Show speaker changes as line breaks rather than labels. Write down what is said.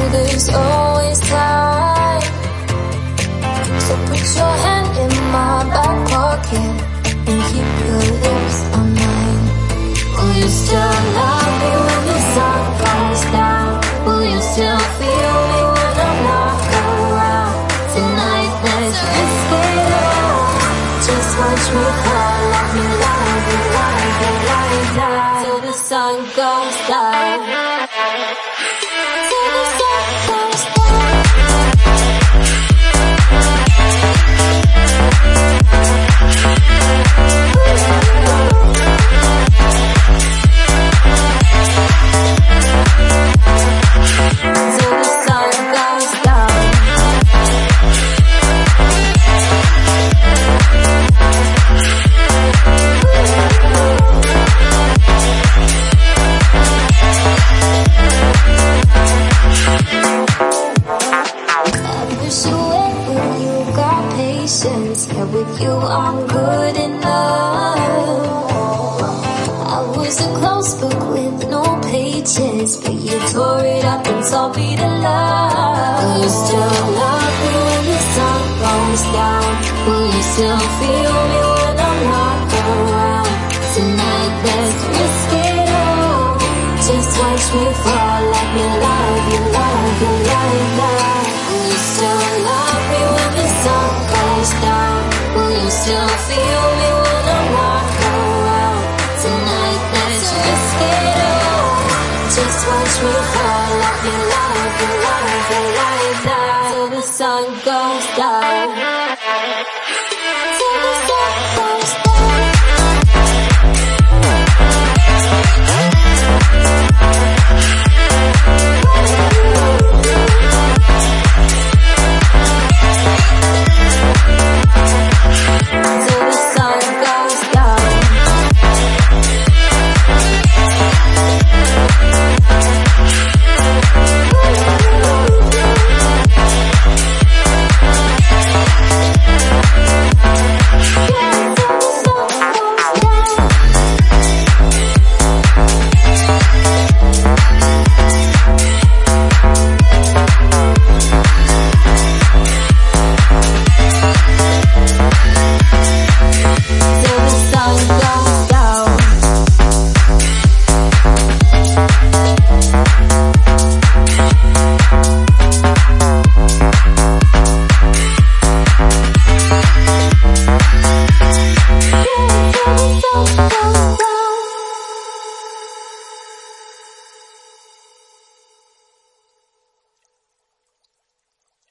there's always time. So put your hand in my back pocket and keep your lips on mine. Will you still love me when the sun goes down? Will you still feel me when I'm not around? Tonight let's risk it all. Just watch me fall, let me love you like that, till the sun goes down. Till the sun goes down. Yeah, with you I'm good enough. I was a close book with no pages, but you tore it up and taught me to love. Will you still love me when the sun goes down? Will you still feel me when I'm not around? Tonight let's risk it all. Just watch me fall, let me love you like that. Will you still love me when the sun goes down? Will you still feel me when I'm not around? Tonight let's risk it all. Just watch me fall, let me love you like that, till the sun goes down.